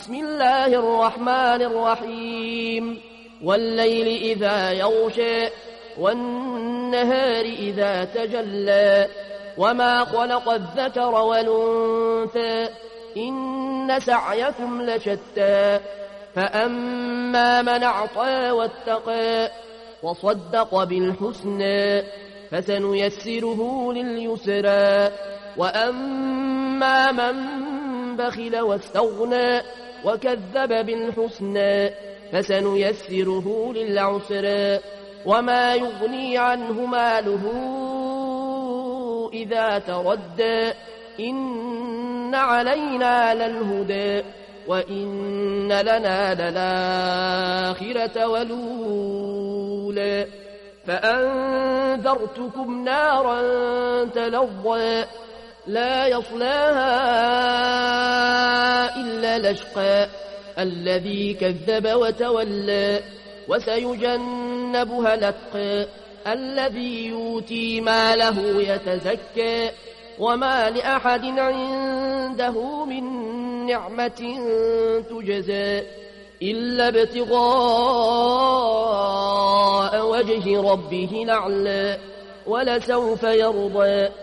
بسم الله الرحمن الرحيم والليل إذا يغشى والنهار إذا تجلى وما خلق الذكر والأنثى إن سعيكم لشتى فأما من أعطى واتقى وصدق بالحسنى فسنيسره لليسرى وأما من بخل واستغنى وكذب بالحسنى فسنيسره للعسرى وما يغني عنه ماله إذا تردى إن علينا للهدى وإن لنا للآخرة والأولى فأنذرتكم نارا تلظى لا يصلاها إلا الأشقى الذي كذب وتولى وسيجنبها الأتقى الذي يؤتي ماله يتزكى وما لأحد عنده من نعمة تجزى إلا ابتغاء وجه ربه الأعلى ولسوف يرضى